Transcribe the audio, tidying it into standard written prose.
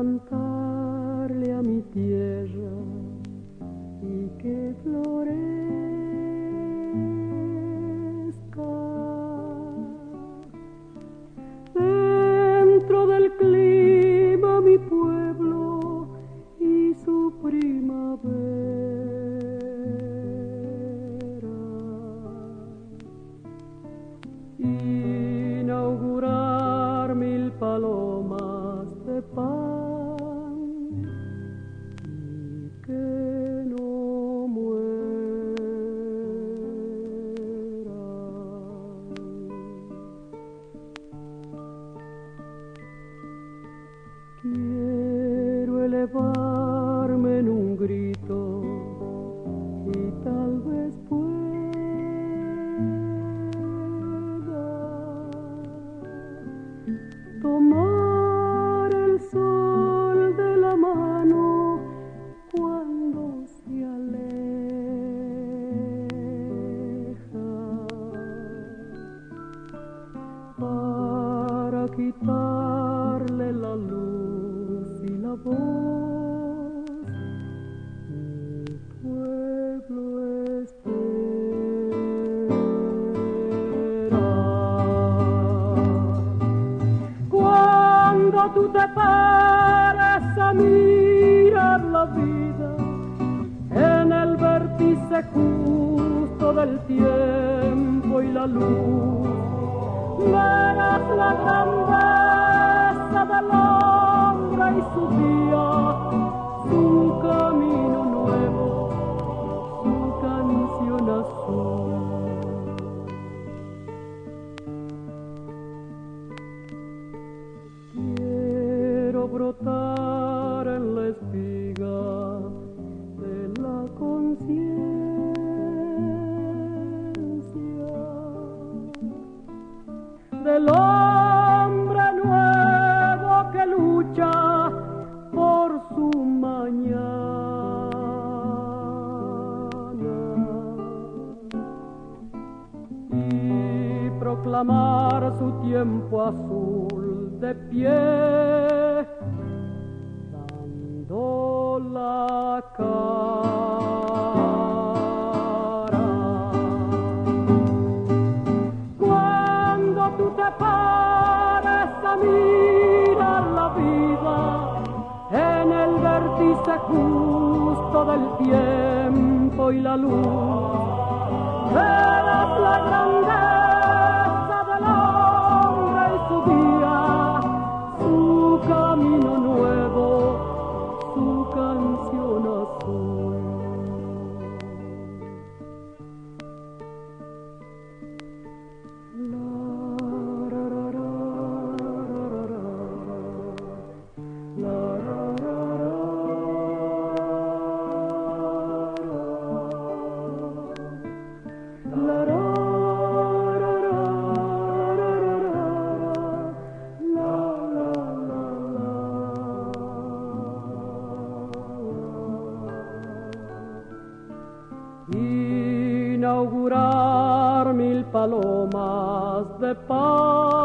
cantarle a mi tierra y que florezca dentro del clima mi pueblo y su primavera, inaugurar 1000 palomas de pan y que no mueran. Quiero elevarme en un grito y tal vez pueda tomar el sol de la mano cuando se aleja, para quitarle la luz y la voz. Mi pueblo espera. Cuando tú te pares a mirar la vida en el vértice justo del tiempo y la luz, verás la grandeza del hombre y su día, su camino nuevo, su canción azul. Quiero brotar en la espiga de la conciencia del hombre nuevo que lucha por su mañana y proclamar su tiempo azul de pie, dando la cara. Cuando tú te pares a mirar la vida en el vértice justo del tiempo y la luz, verás la grandeza del hombre y su día, su camino nuevo, su canción azul. Inaugurar 1000 palomas de pan